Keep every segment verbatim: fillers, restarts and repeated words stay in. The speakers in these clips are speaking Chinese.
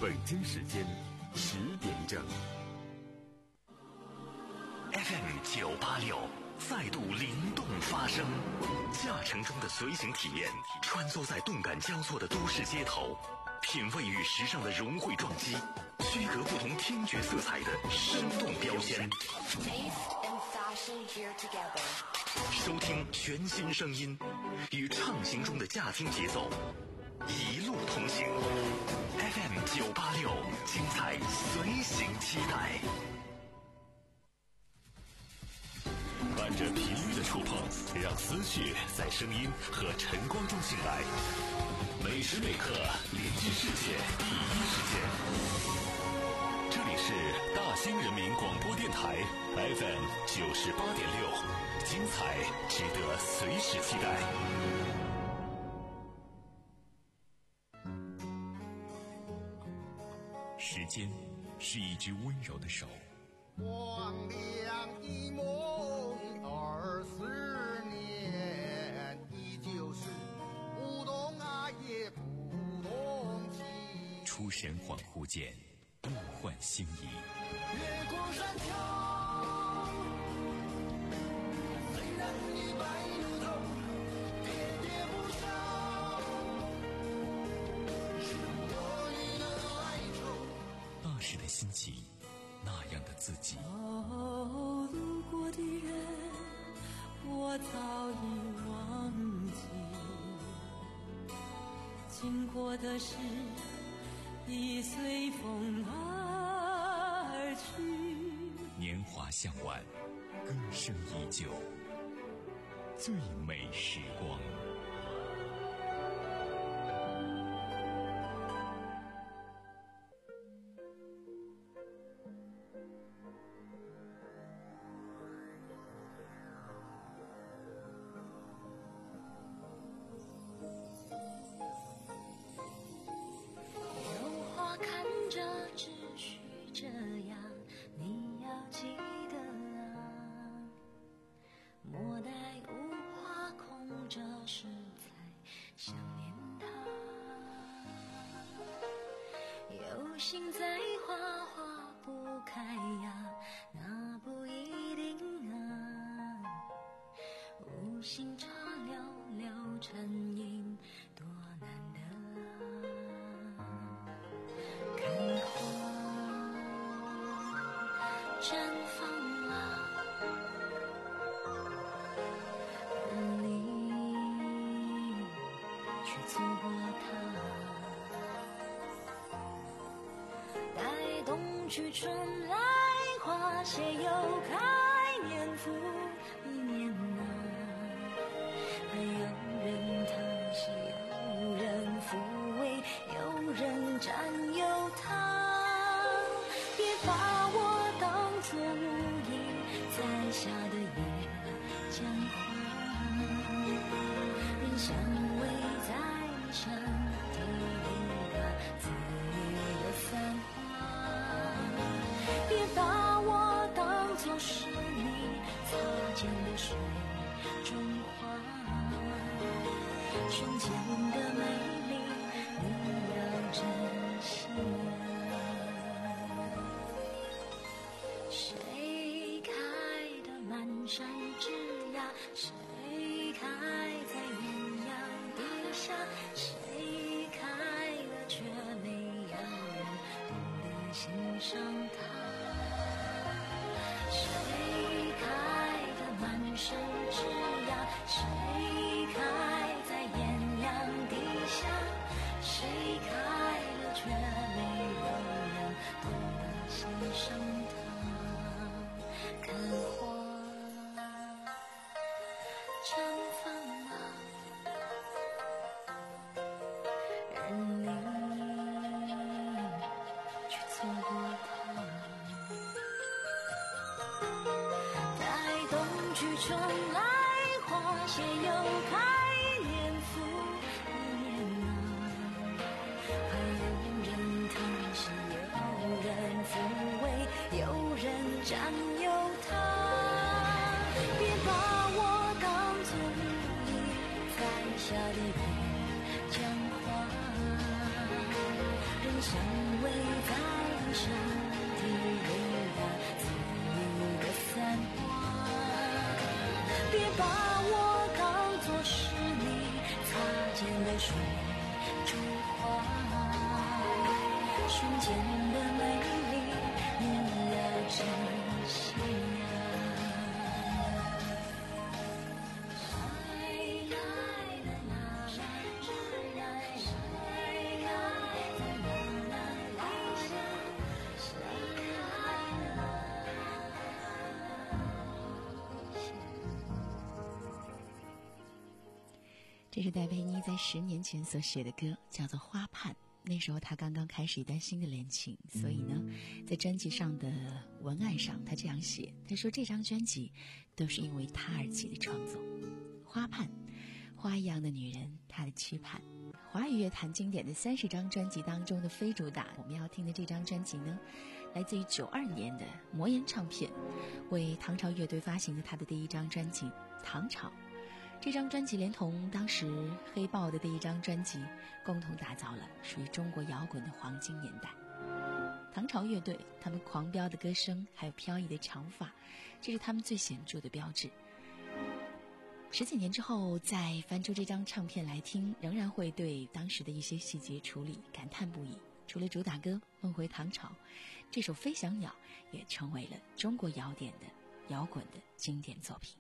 北京时间十点整。 F M 九八六再度灵动发声，驾乘中的随行体验，穿梭在动感交错的都市街头，品味与时尚的融汇撞击，区隔不同听觉色彩的生动标签。收听全新声音，与畅行中的驾听节奏，一路同行。F M 九八六，精彩随行期待。伴着频率的触碰，让思绪在声音和晨光中醒来。每时每刻连接世界第一时间。这里是大兴人民广播电台 F M 九十八点六，精彩值得随时期待。时间是一只温柔的手， 光亮一梦二十年，依旧是不懂爱也不懂情。 出神恍惚间，物换星移。 月光山丘，虽然已白如头，喋喋不休，是我与的哀愁。 那时的心情，那样的自己。 哦，路过的人，我早已忘记；经过的事，已随风而去。 年华向晚，歌声依旧，最美时光。 下的月，江花，人相偎。 身体优雅自由的散花，别把我当作是你擦肩的水珠花，瞬间的美丽你要珍惜啊。 这是戴佩妮在十年前所写的歌，叫做《花畔》。那时候她刚刚开始一段新的恋情，所以呢，在专辑上的文案上，她这样写：她说这张专辑都是因为她而起的创作。花畔，花一样的女人，她的期盼。华语乐坛经典的三十张专辑当中的非主打，我们要听的这张专辑呢，来自于九二年的魔岩唱片为唐朝乐队发行的他的第一张专辑《唐朝》。这张专辑连同当时黑豹的第一张专辑，共同打造了属于中国摇滚的黄金年代。唐朝乐队他们狂飙的歌声，还有飘逸的长发，这是他们最显著的标志。十几年之后再翻出这张唱片来听，仍然会对当时的一些细节处理感叹不已。除了主打歌《梦回唐朝》，这首《飞翔鸟》也成为了中国摇点的摇滚的经典作品。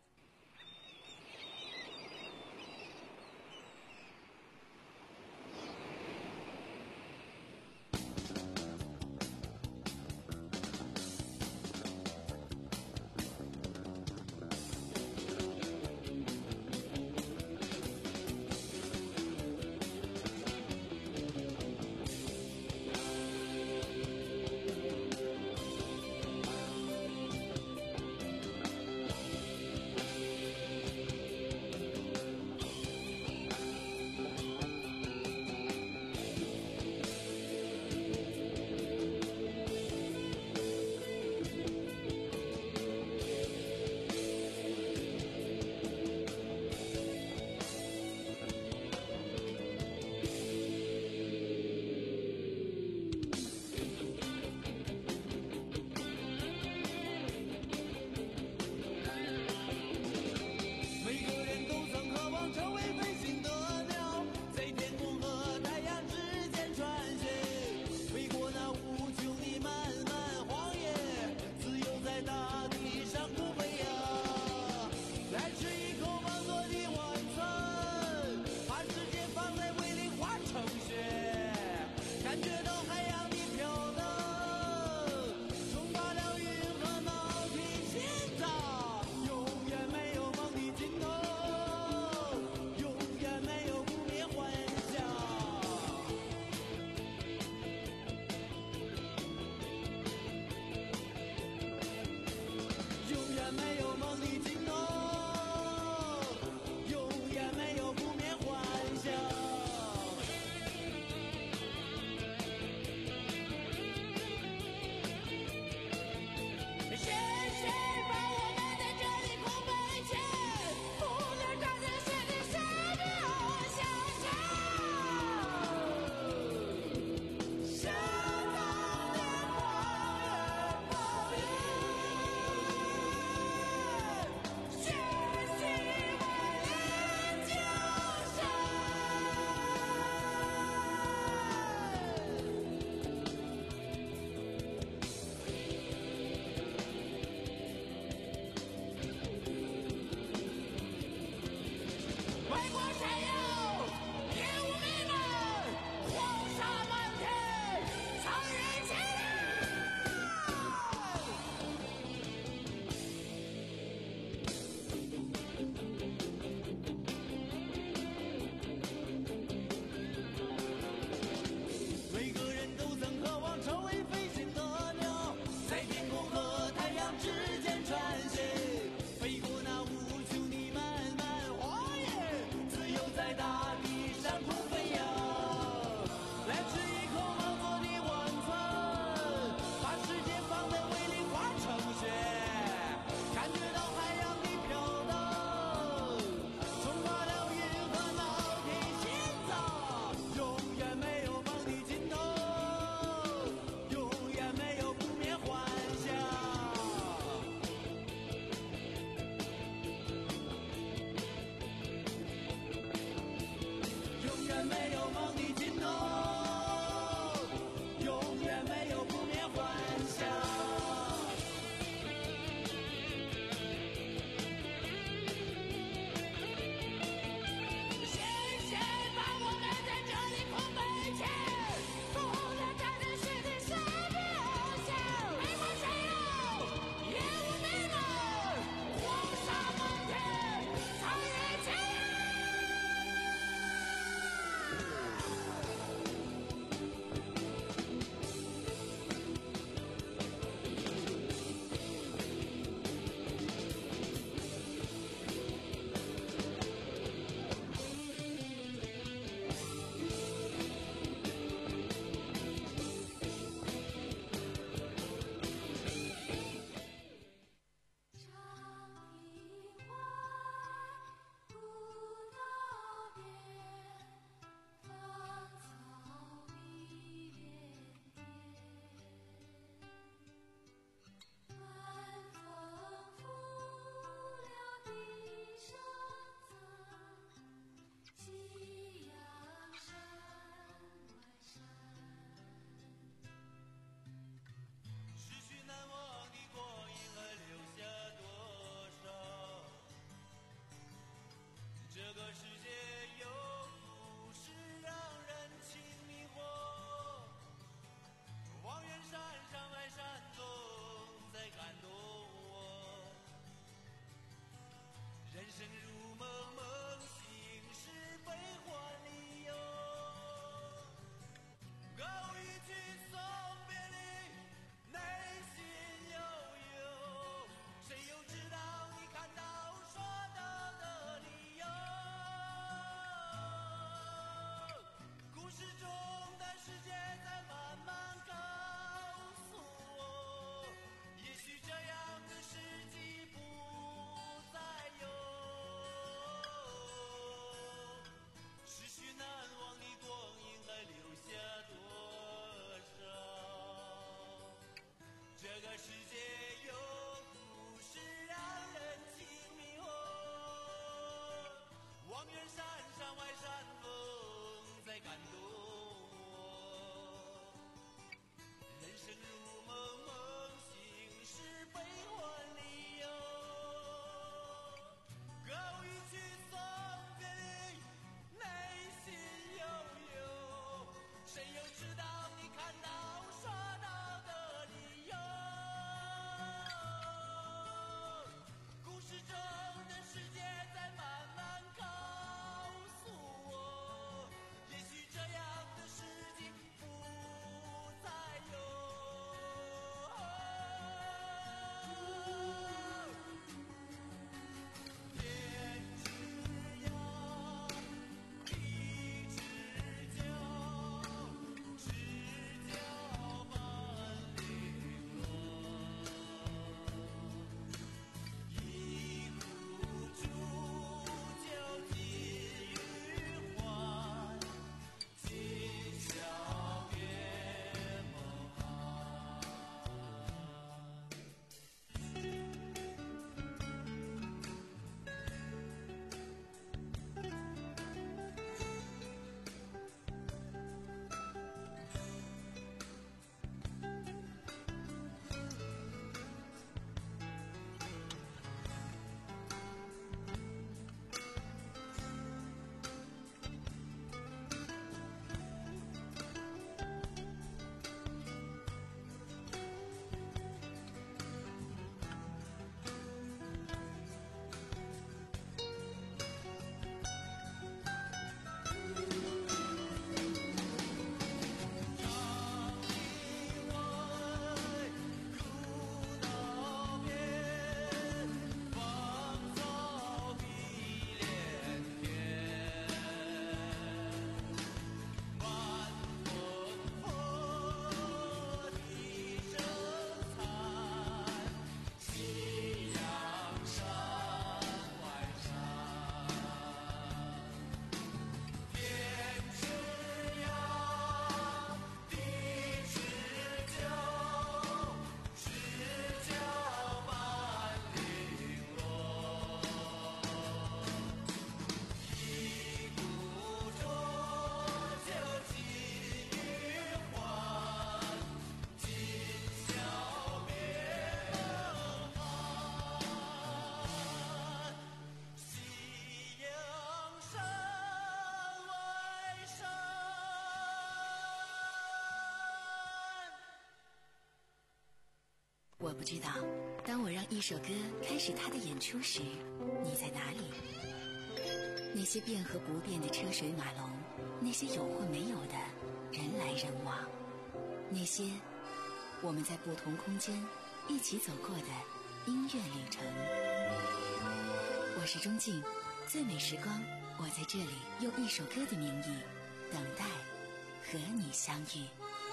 我不知道，当我让一首歌开始它的演出时，你在哪里？那些变和不变的车水马龙，那些有或没有的人来人往，那些我们在不同空间一起走过的音乐旅程。我是钟静，最美时光，我在这里用一首歌的名义等待和你相遇。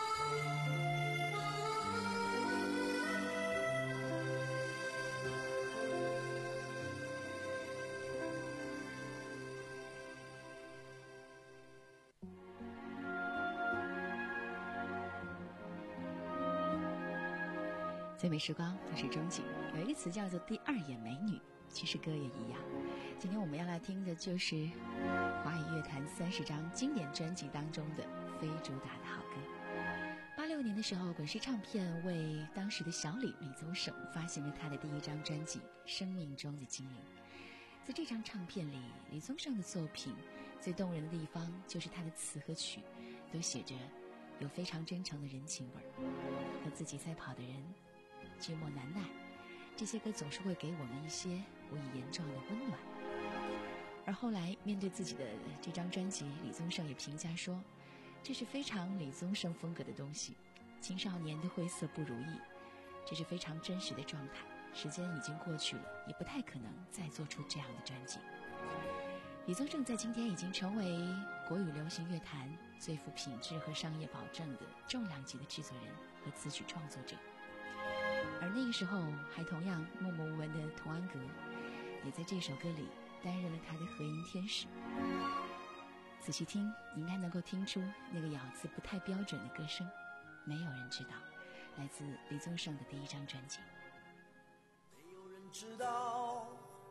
最美时光，我是钟景。有一个词叫做第二眼美女，其实歌也一样。今天我们要来听的就是华语乐坛三十张经典专辑当中的非主打的好歌。八六年的时候，滚石唱片为当时的小李李宗盛发行了他的第一张专辑《生命中的精灵》。在这张唱片里，李宗盛的作品最动人的地方就是他的词和曲都写着有非常真诚的人情味儿，和自己赛跑的人寂寞难耐，这些歌总是会给我们一些无以言状的温暖。而后来面对自己的这张专辑，李宗盛也评价说，这是非常李宗盛风格的东西，青少年的灰色不如意，这是非常真实的状态，时间已经过去了，也不太可能再做出这样的专辑。李宗盛在今天已经成为国语流行乐坛最富品质和商业保证的重量级的制作人和词曲创作者。而那个时候还同样默默无闻的童安格，也在这首歌里担任了他的和音天使。仔细听，你应该能够听出那个咬字不太标准的歌声，没有人知道，来自李宗盛的第一张专辑。 没有人知道，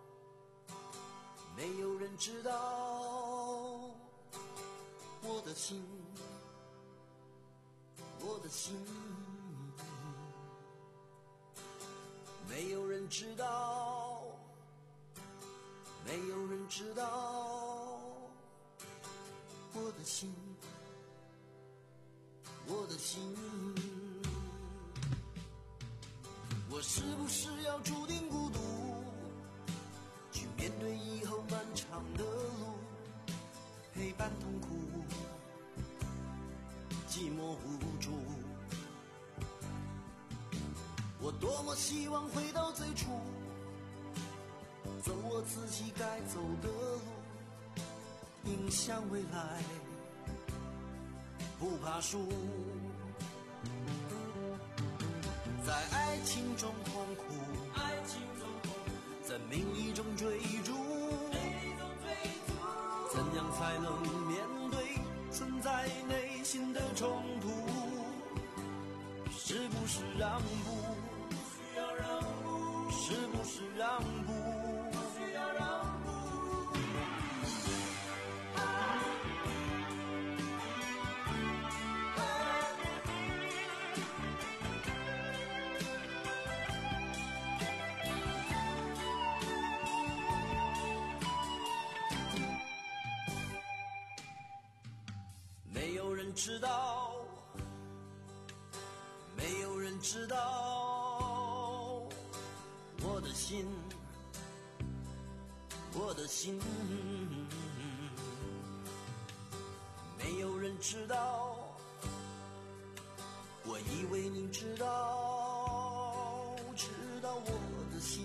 没有人知道我的心，我的心。没有人知道，没有人知道我的心，我的心。我是不是要注定孤独，去面对以后漫长的路，陪伴痛苦，寂寞无助。我多么希望回到最初，走我自己该走的路，迎向未来，不怕输。在爱情中痛苦，在名利中追逐，怎样才能面对存在内心的冲突？是不是让步？是不是让步？没有人知道，没有人知道我的心，我的心。没有人知道，我以为你知道，知道我的心，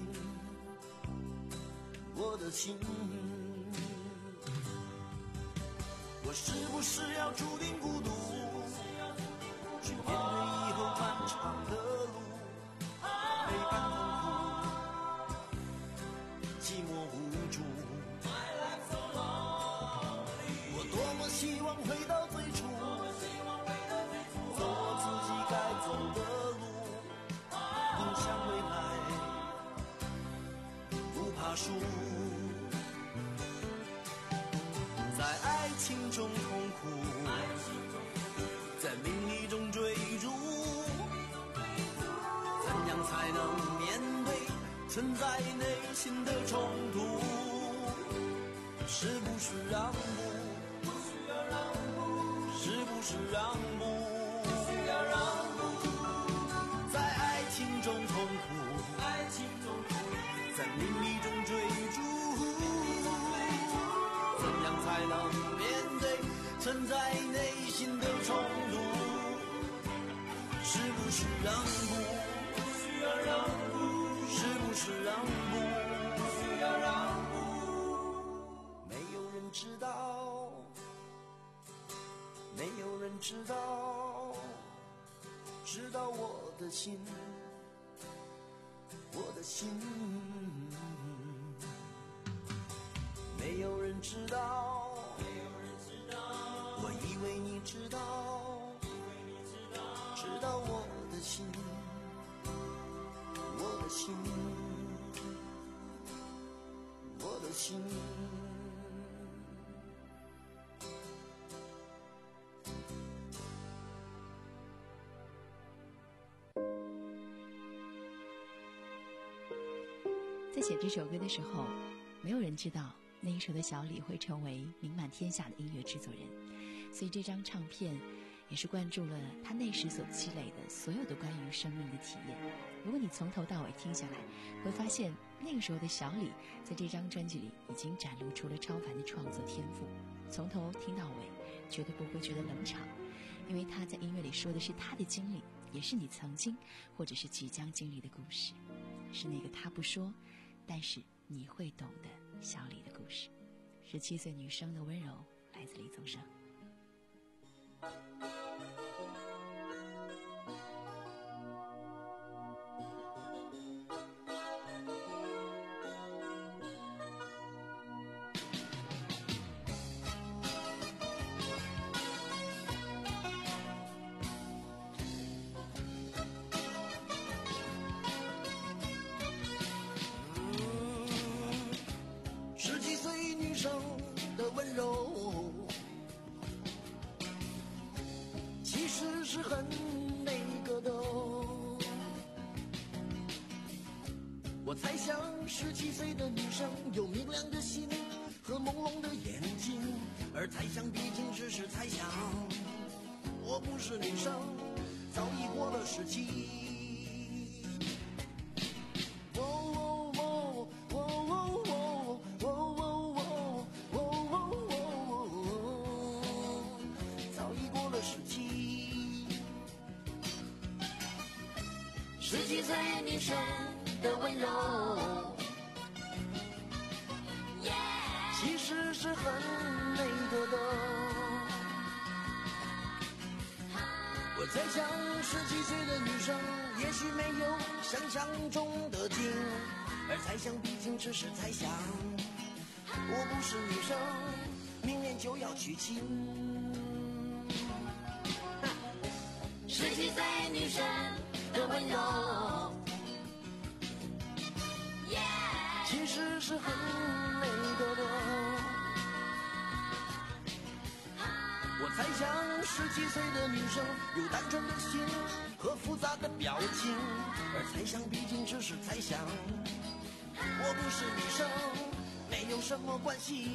我的心。我是不是要注定孤独，去面对以后漫长的路，陪伴痛苦，寂寞无助。我多么希望回到最初，走我自己该走的路，迎向未来，不怕输。在爱情中痛苦，在名利中追逐，怎样才能面对存在内心的冲突？是不是让步？是不是让步？在爱情中痛是不是让步？需要让步，是不是让步？需要让步。没有人知道，没有人知道，知道我的心，我的心。没有人知道，没有人知道，我以为你知道，以为你知道，知道我的心，我的心，我的心。 在写这首歌的时候，没有人知道那一时候的小李会成为名满天下的音乐制作人，所以这张唱片也是灌注了他那时所积累的所有的关于生命的体验。如果你从头到尾听下来，会发现那个时候的小李在这张专辑里已经展露出了超凡的创作天赋，从头听到尾绝对不会觉得冷场，因为他在音乐里说的是他的经历，也是你曾经或者是即将经历的故事，是那个他不说但是你会懂的小李的故事。十七岁女生的温柔，来自李宗盛。 的温柔其实是很那个的，我猜想十七岁的女生有明亮的心和朦胧的眼睛，而猜想毕竟只是猜想，我不是女生，早已过了十七。十七岁女生的温柔， yeah. 其实是很美的的。我猜想十七岁的女生也许没有想象中的精，而猜想毕竟只是猜想，我不是女生，明年就要娶亲。十七岁女生的温柔， yeah. 其实是很美的的。我猜想十七岁的女生有单纯的心和复杂的表情，而猜想毕竟只是猜想，我不是女生，没有什么关系。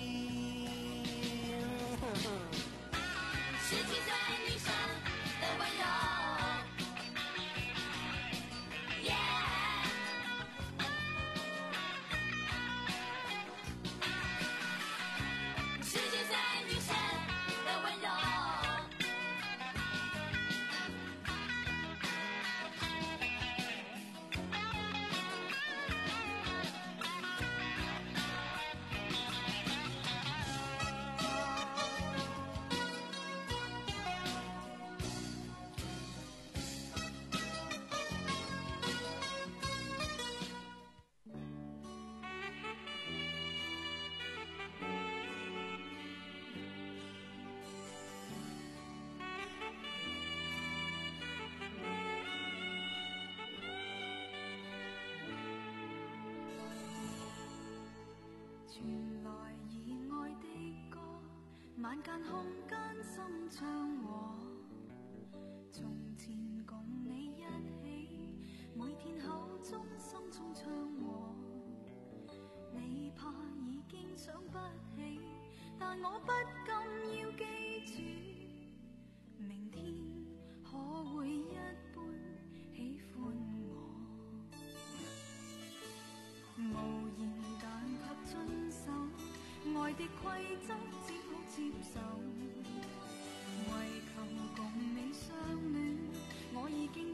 十七岁女生的温柔， 傳來意外的歌，晚間空間心唱和。從前共你一起，每天口中心中唱和。你怕已經想不起，但我不禁要記住，明天可會一般喜歡我。無言但卻遵守愛的規則，只好接受。為求共你相戀，我已經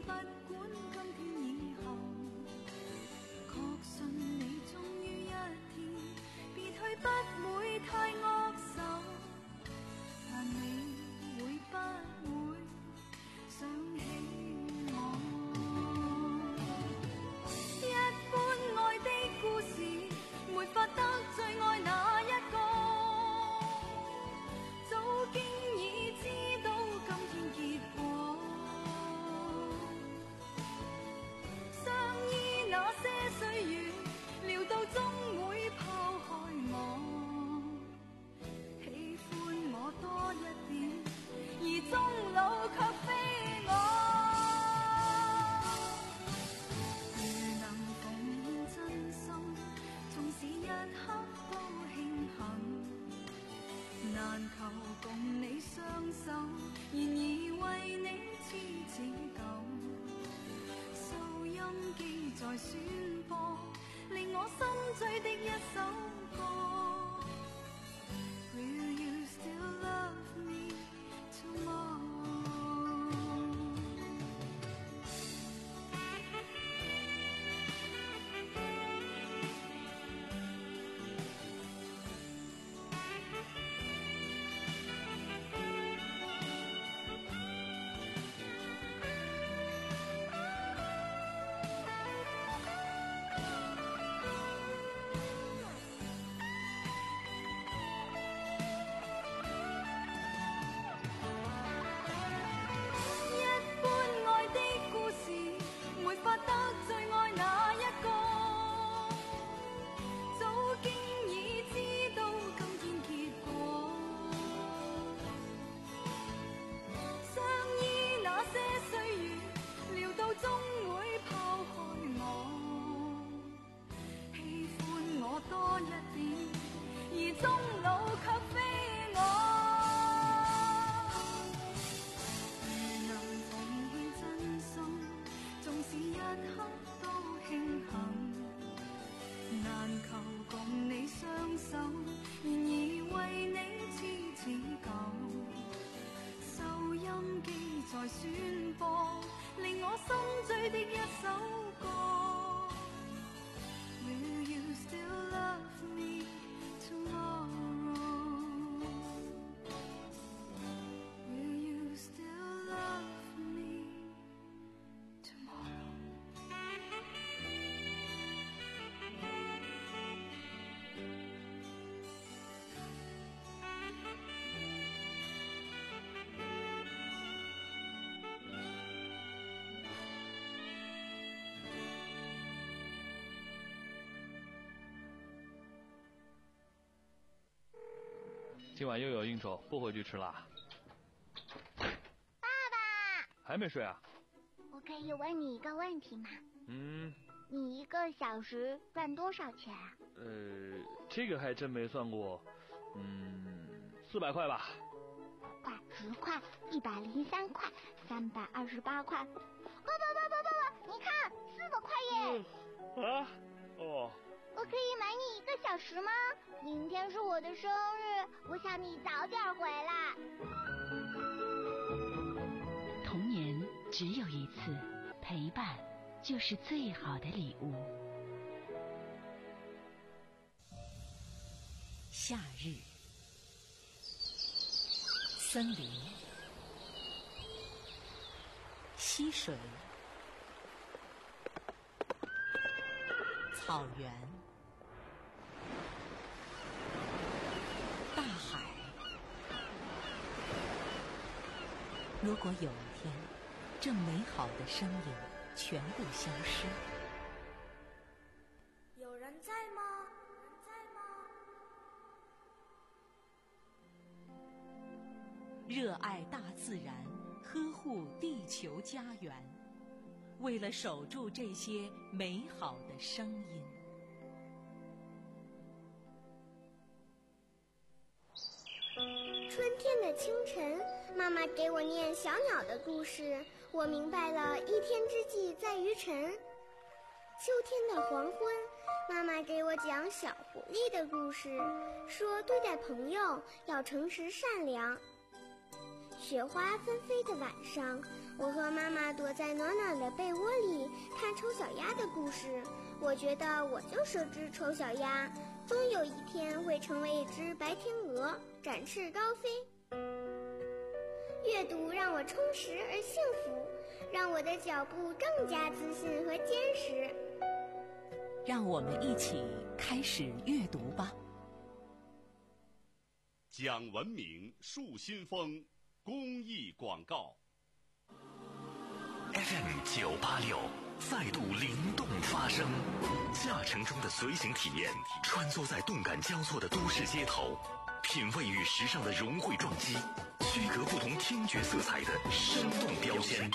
在宣播，令我心醉的一首歌。Will you still love me tomorrow？宣播，令我心醉的一首歌。Will you still love me tomorrow? Will you still love me tomorrow? 今晚又有应酬，不回去吃啦。 爸爸， 还没睡啊？ 我可以问你一个问题吗？ 嗯。 你一个小时赚多少钱啊？ 呃，这个还真没算过。嗯，四百块吧。 五块、十块、一百零三块、三百二十八块。爸爸爸爸爸爸，你看，四百块耶！ 嗯、啊？哦。 我可以买你一个小时吗？明天是我的生日，我想你早点回来。 童年只有一次，陪伴就是最好的礼物。夏日，森林，溪水，草原，大海。如果有一天，这美好的声音全部消失， 有人在吗？有人在吗？ 热爱大自然，呵护地球家园，为了守住这些美好的声音。 春天的清晨，妈妈给我念小鸟的故事，我明白了一天之计在于晨。秋天的黄昏，妈妈给我讲小狐狸的故事，说对待朋友要诚实善良。雪花纷飞的晚上，我和妈妈躲在暖暖的被窝里看丑小鸭的故事，我觉得我就是只丑小鸭，终有一天会成为一只白天鹅，展翅高飞。阅读让我充实而幸福，让我的脚步更加自信和坚实。 让我们一起开始阅读吧。 讲文明树新风公益广告。 F M 九八六再度灵动发声，驾乘中的随行体验，穿梭在动感交错的都市街头，品味与时尚的融汇撞击，区隔不同听觉色彩的生动标签。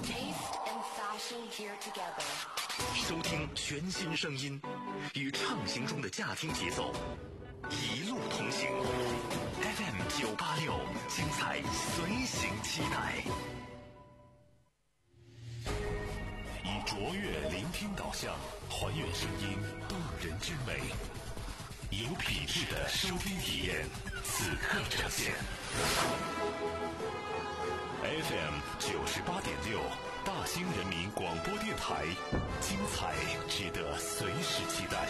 收听全新声音，与畅行中的驾听节奏，一路同行。F M 九八六，精彩随行期待。以卓越聆听导向，还原声音动人之美，有品质的收听体验，此刻呈现。F M 九十八点六，大兴人民广播电台，精彩值得随时期待。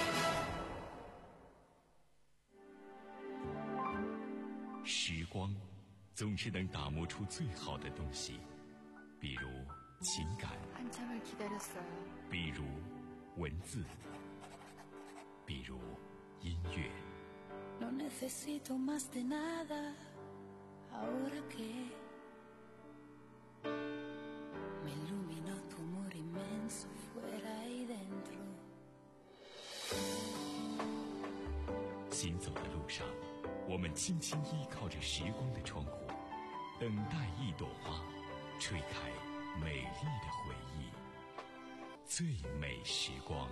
时光总是能打磨出最好的东西，比如情感，比如文字，比如音乐。 No necesito más de nada, ahora que me iluminó tu amor inmenso fuera y dentro。 行走的路上，我们轻轻依靠着时光的窗户，等待一朵花吹开美丽的回忆，最美时光。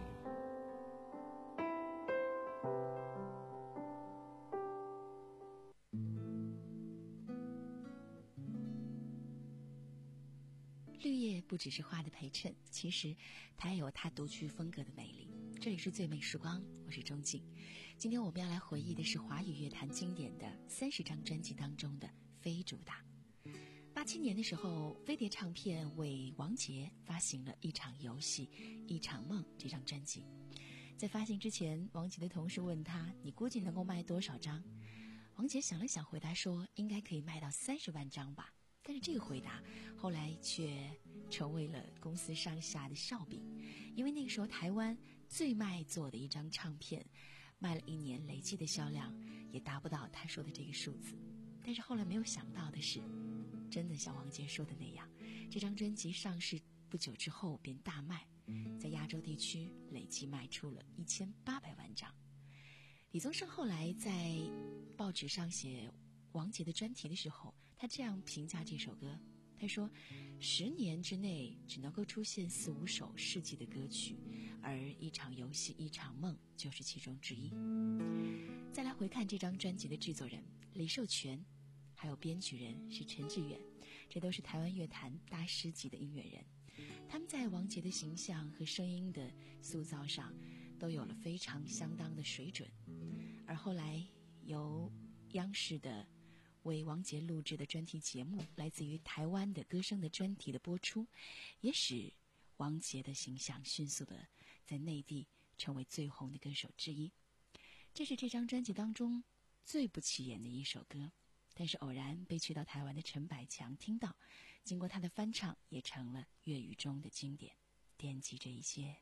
绿叶不只是花的陪衬，其实它也有它独具风格的魅力。这里是最美时光，我是钟静。今天我们要来回忆的是华语乐坛经典的三十张专辑当中的非主打。八七年的时候，飞碟唱片为王杰发行了一场游戏一场梦这张专辑。在发行之前，王杰的同事问他，你估计能够卖多少张？王杰想了想回答说，应该可以卖到三十万张吧。但是这个回答后来却成为了公司上下的笑柄，因为那个时候台湾最卖座的一张唱片卖了一年，累计的销量也达不到他说的这个数字。但是后来没有想到的是，真的像王杰说的那样，这张专辑上市不久之后便大卖，在亚洲地区累计卖出了一千八百万张。李宗盛后来在报纸上写王杰的专题的时候，他这样评价这首歌，他说十年之内只能够出现四五首世纪的歌曲，而一场游戏一场梦就是其中之一。再来回看这张专辑的制作人李寿全，还有编曲人是陈志远，这都是台湾乐坛大师级的音乐人。他们在王杰的形象和声音的塑造上都有了非常相当的水准。而后来由央视的为王杰录制的专题节目，来自于台湾的歌声的专题的播出，也使王杰的形象迅速的在内地成为最红的歌手之一。这是这张专辑当中最不起眼的一首歌，但是偶然被去到台湾的陈百强听到，经过他的翻唱，也成了粤语中的经典。惦记这一些，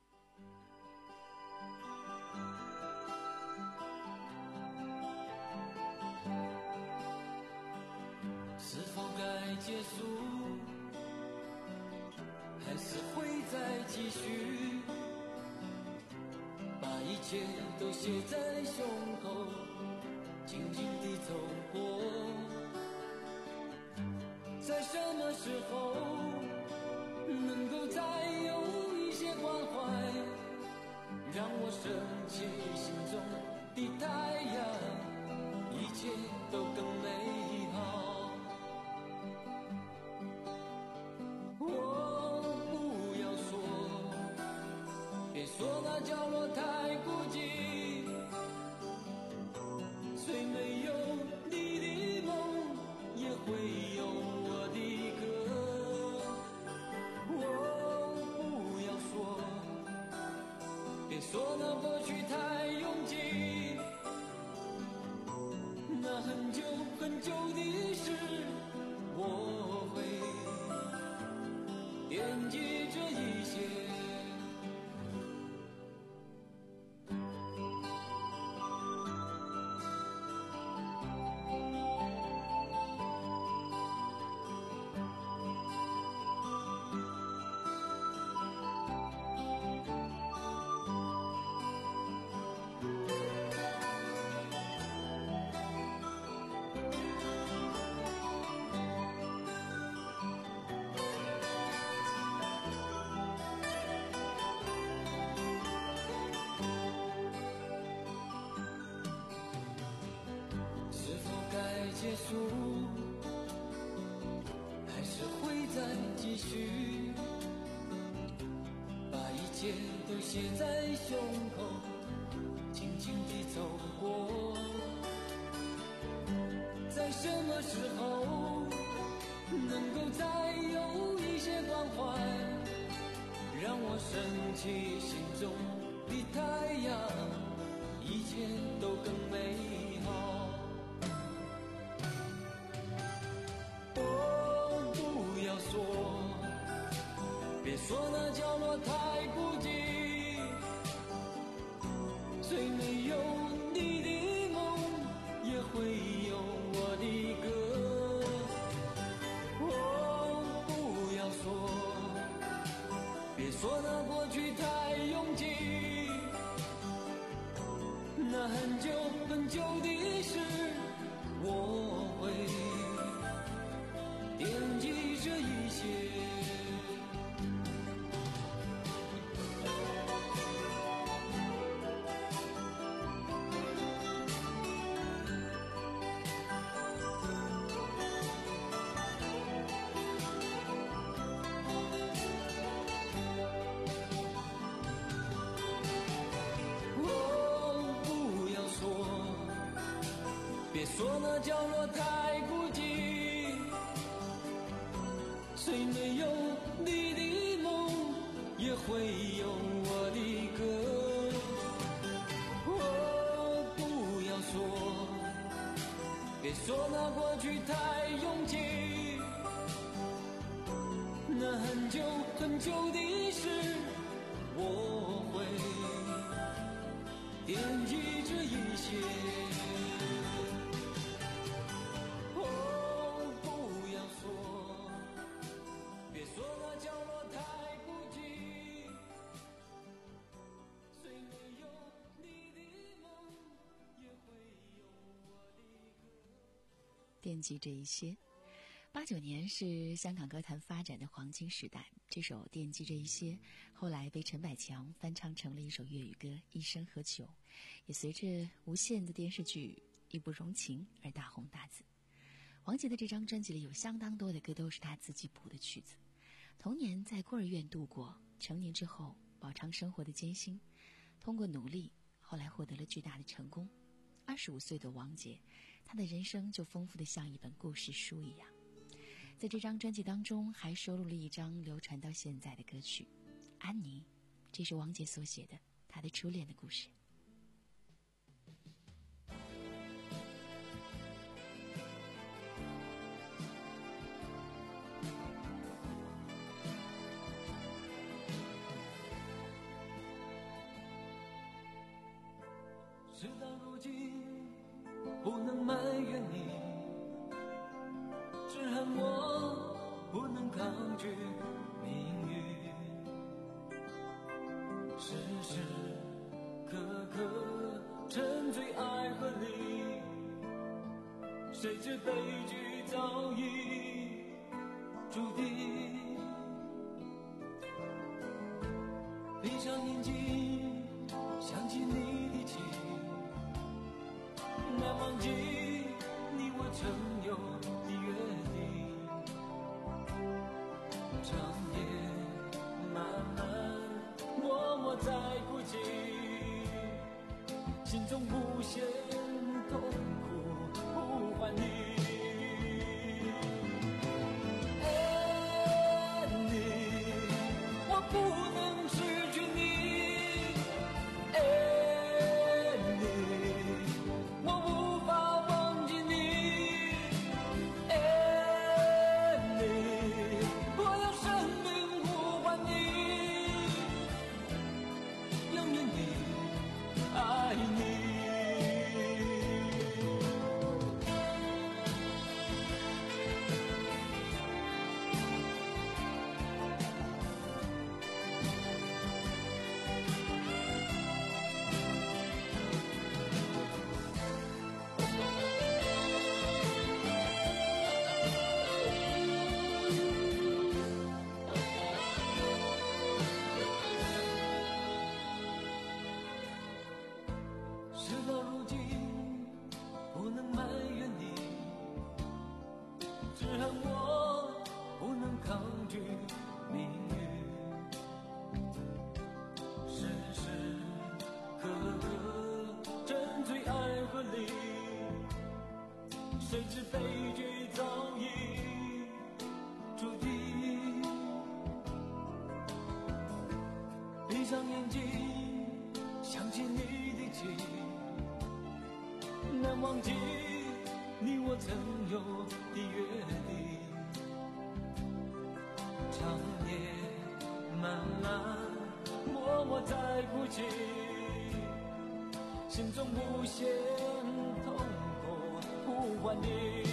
是否该结束，还是会再继续？把一切都写在胸口，静静地走过。在什么时候能够再有一些关怀，让我升起心中的太阳，一切都更美好。我不要说，别说那角落太孤寂，虽没有你的梦，也会有我的歌。我不要说，别说那过去太拥挤，那很久很久的事，我会惦记这一些。结束，还是会再继续？ 切都写在胸口，轻轻地走过。在什么时候能够再有一些关怀，让我升起心中的太阳，一切都更美好。哦，不要说，别说那角落太孤寂，虽没有你的梦，也会有我的歌。哦，不要说，别说那过去太拥挤，那很久很久的事，我会惦记这一切。别说那角落太孤寂，虽没有你的梦，也会有我的歌。哦，不要说，别说那过去太拥挤，那很久很久的事，我会惦记这一切。 惦记这一些。八九年是香港歌坛发展的黄金时代，这首《惦记这一些》后来被陈百强翻唱成了一首粤语歌《一生何求》，也随着无线的电视剧《义不容情》而大红大紫。王杰的这张专辑里有相当多的歌都是他自己谱的曲子。童年在孤儿院度过，成年之后饱尝生活的艰辛，通过努力，后来获得了巨大的成功。二十五岁的王杰，他的人生就丰富的像一本故事书一样。在这张专辑当中还收录了一张流传到现在的歌曲《安妮》，这是王杰所写的他的初恋的故事。 事到如今不能埋怨你，只恨我不能抗拒命运，时时刻刻沉醉爱河里，谁知悲剧早已注定。闭上眼睛想起你的情，难忘记你我曾有的约定，长夜漫漫，默默在孤寂，心中无限痛苦呼唤你。爱你，我不能失去你，爱你，我无法忘记你，爱你，我要生命呼唤你，永远地爱你。 闭上眼睛，想起你的情，难忘记你我曾有的约定。长夜漫漫，默默在哭泣，心中无限痛苦呼唤你。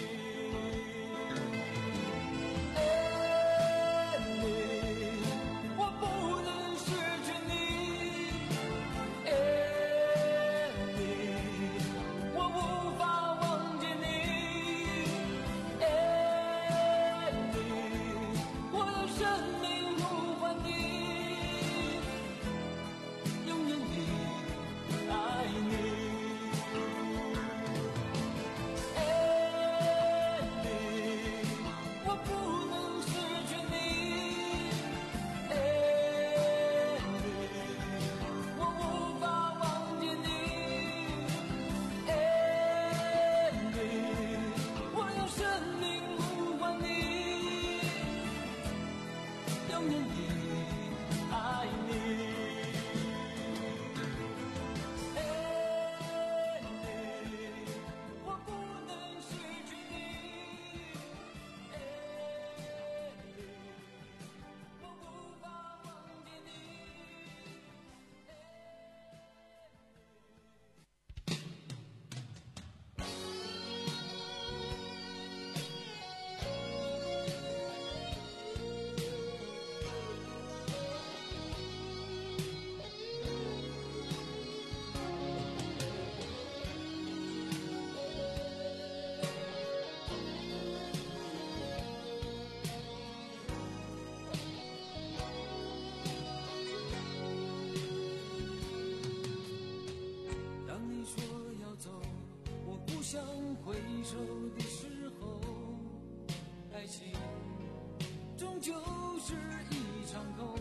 想回首的时候，爱情终究是一场空。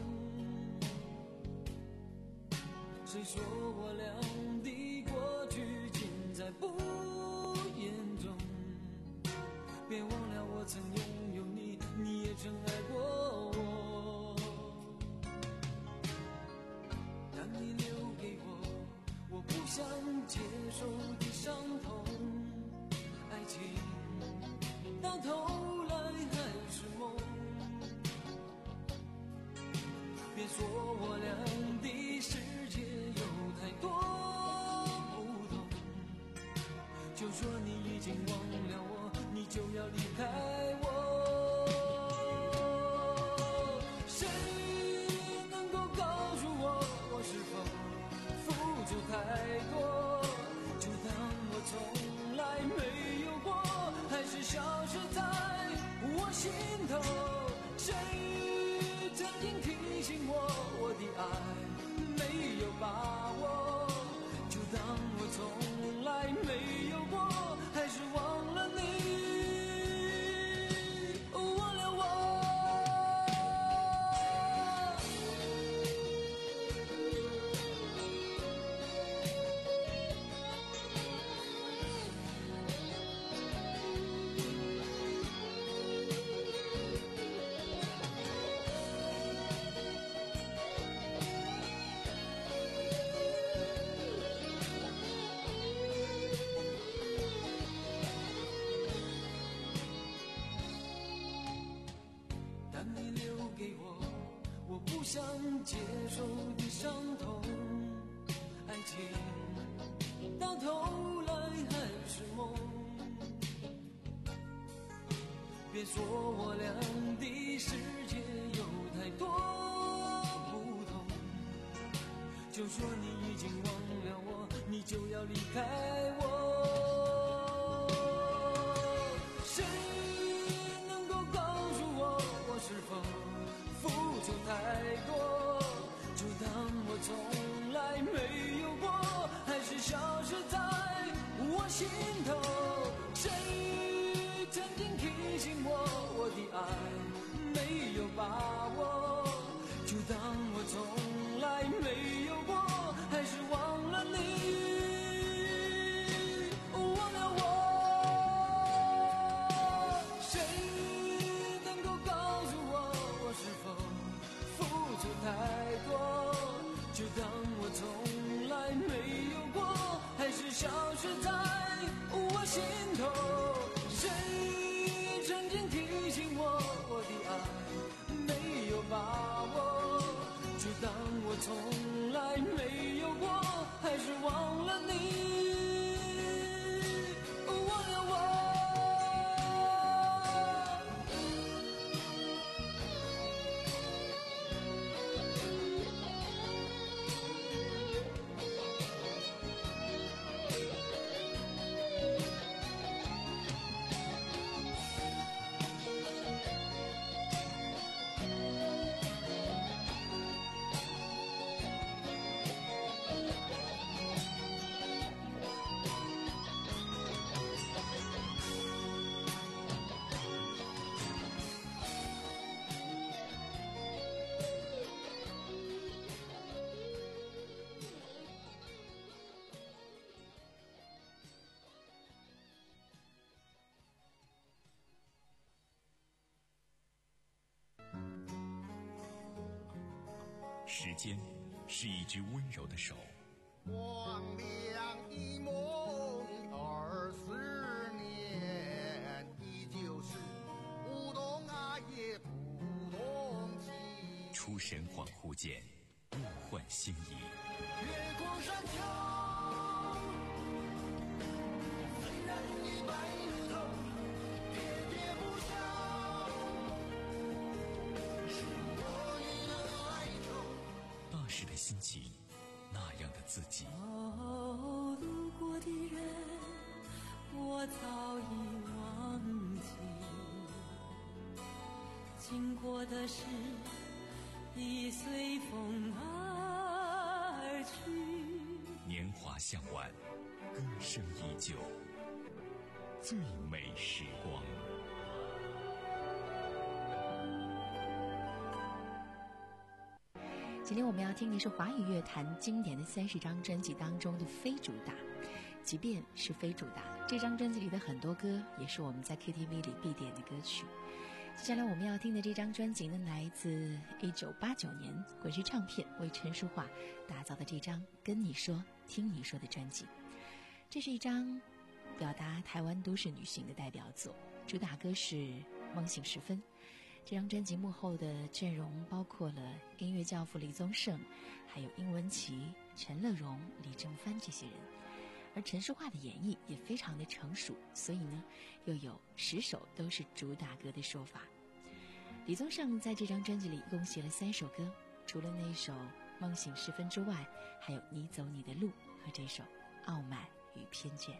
谁说我俩的过去尽在不言中？别忘了我曾拥有你，你也曾爱过我。当你留给我我不想接受的伤痛，爱情到头来还是梦。别说我俩的世界有太多不同，就说你已经忘了我，你就要离开我。谁能够告诉我，我是否付出太多，就当我从来没有过，还是消失在我心头。谁曾经提醒我，我的爱没有把握，就当我从来没有过，还是忘了你，忘了我。当你留给我我不想接受的伤痛，爱情到头来还是梦。别说我俩的世界有太多不同，就说你已经忘了我，你就要离开我。谁能够告诉我，我是否付出太多，就当我从来没有过，还是消失在我心头。谁曾经提醒我，我的爱没有把握，就当我从来没有过，还是忘了你，忘了我。谁能够告诉我，我是否付出太多， 来没有过，还是消失在我心头。谁曾经提醒我，我的爱没有把握，就当我从来没有过，还是忘了你。 时间是一只温柔的手， 光亮一梦二十年，依旧是不懂啊也不懂情。 出神恍惚间，梦幻心意。 越过山丘，虽然已白了头，喋喋不休，是我与了哀愁。 那时的心情，那样的自己。 哦，路过的人，我早已忘记；经过的事，已随风而去。 年华向晚，歌声依旧，最美时光。 今天我们要听的是华语乐坛经典的三十张专辑当中的非主打。即便是非主打，这张专辑里的很多歌也是我们在 K T V 里必点的歌曲。接下来我们要听的这张专辑呢，来自一九八九年滚石唱片为陈淑桦打造的这张《跟你说听你说》的专辑。这是一张表达台湾都市女性的代表作，主打歌是《梦醒时分》。这张专辑幕后的阵容包括了音乐教父李宗盛，还有殷文琪、陈乐融、李正帆这些人。而陈淑桦的演绎也非常的成熟，所以呢，又有十首都是主打歌的说法。李宗盛在这张专辑里一共写了三首歌，除了那一首《梦醒时分》之外，还有《你走你的路》和这首《傲慢与偏见》。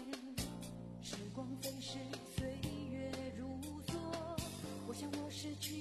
失去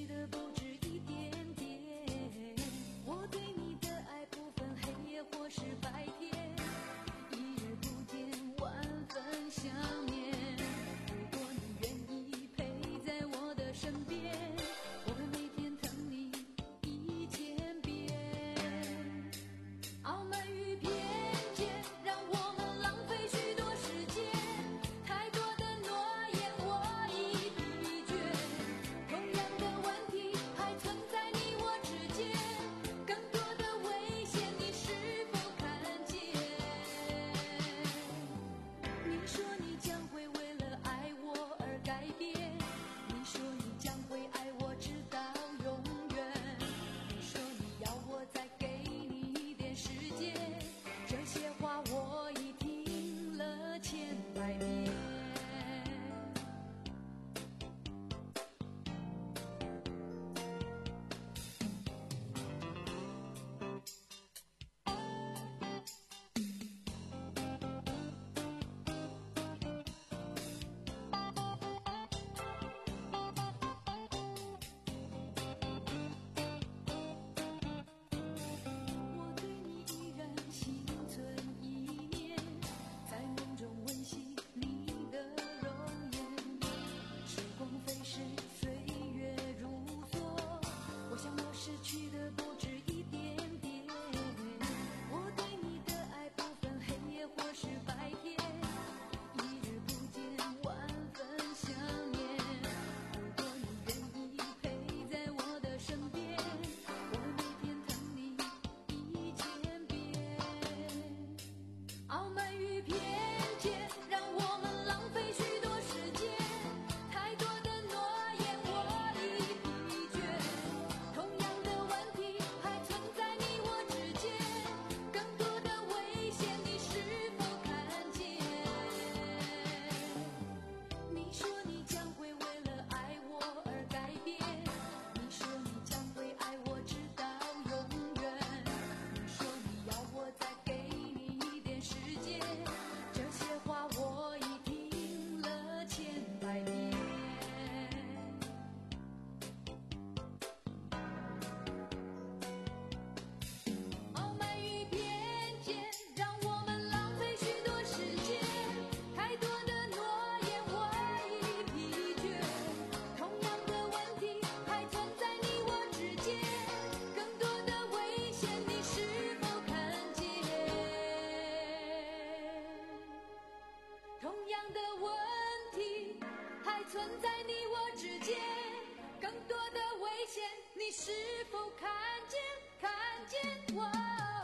存在你我之间，更多的危险，你是否看见？看见我。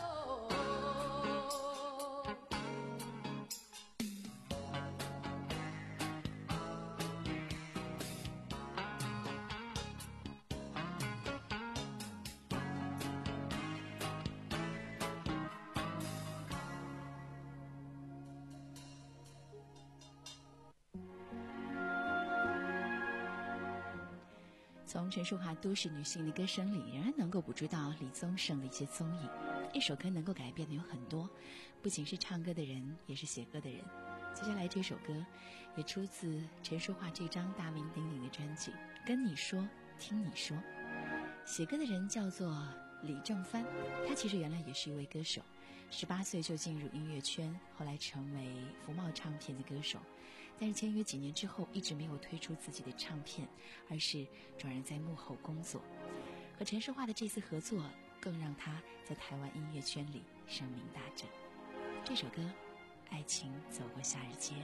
从陈淑桦都市女性的歌声里，仍然能够捕捉到李宗盛的一些踪影。一首歌能够改变的有很多，不仅是唱歌的人，也是写歌的人。接下来这首歌也出自陈淑桦这张大名鼎鼎的专辑《跟你说听你说》。写歌的人叫做李正帆，他其实原来也是一位歌手，十八岁就进入音乐圈，后来成为福茂唱片的歌手。但是签约几年之后，一直没有推出自己的唱片，而是转而在幕后工作。和陈淑桦的这次合作，更让他在台湾音乐圈里声名大振。这首歌《爱情走过夏日街》。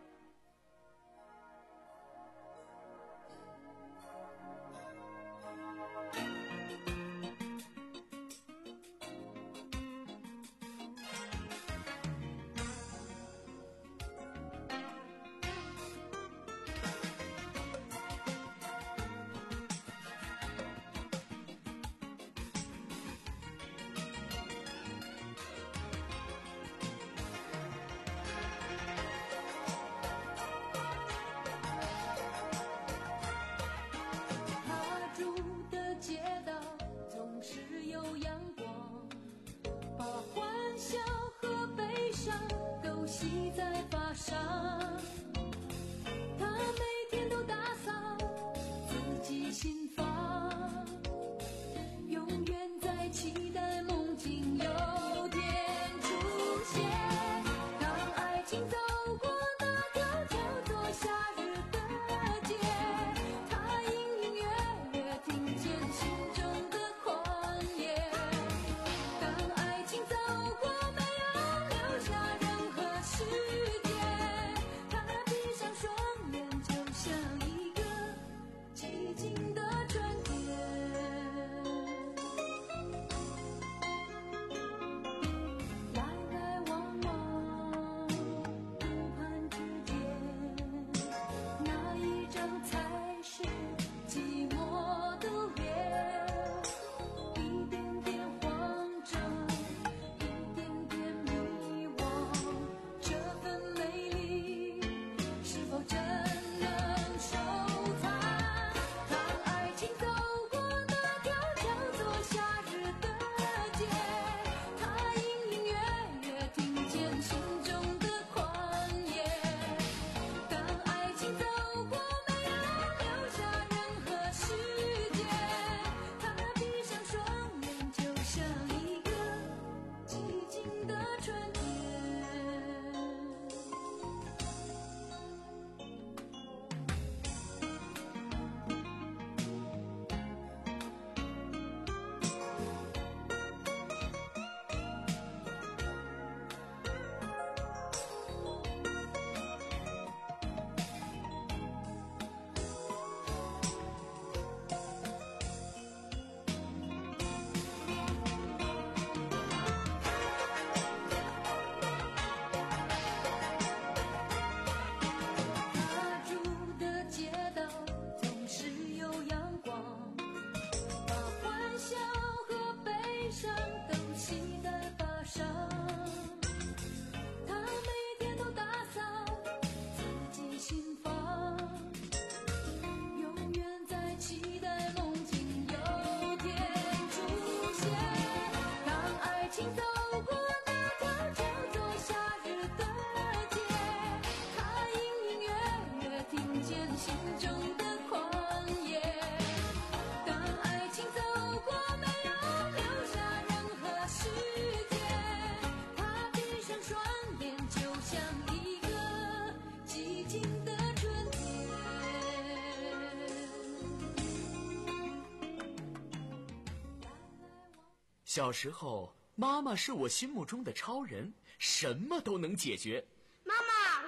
小时候，妈妈是我心目中的超人，什么都能解决。 妈妈，我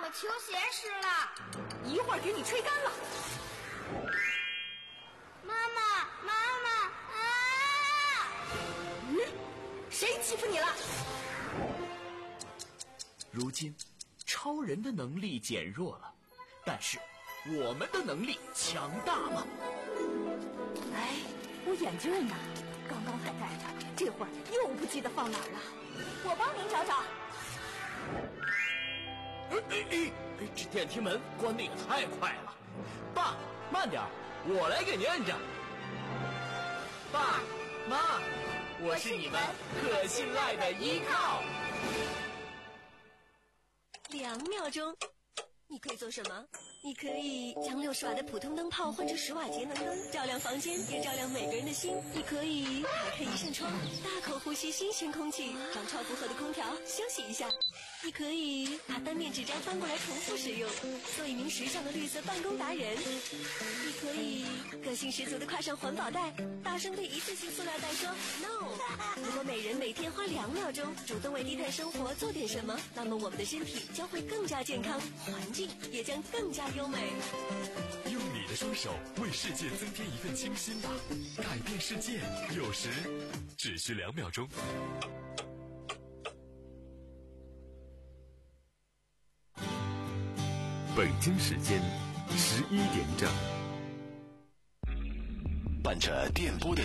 我球鞋湿了， 一会儿给你吹干了。 妈妈，妈妈啊！ 嗯，谁欺负你了？ 如今，超人的能力减弱了，但是我们的能力强大了。 哎，我眼镜呢？刚刚还戴着，这会儿又不记得放哪儿了。我帮您找找。 哎哎哎！这电梯门关得也太快了。爸，慢点，我来给您摁着。爸妈，我是你们可信赖的依靠。 两秒钟，你可以做什么？你可以将六十瓦的普通灯泡换成十瓦节能灯，照亮房间，也照亮每个人的心。你可以打开一扇窗，大口呼吸新鲜空气，找超负荷的空调休息一下。你可以把单面纸张翻过来重复使用，做一名时尚的绿色办公达人。你可以个性十足的挎上环保袋，大声对一次性塑料袋说 no。如果每人每天花两秒钟主动为低碳生活做点什么，那么我们的身体将会更加健康，环境也将更加优美。 用你的双手为世界增添一份清新吧，改变世界有时只需两秒钟。北京时间十一点整， 伴着电波的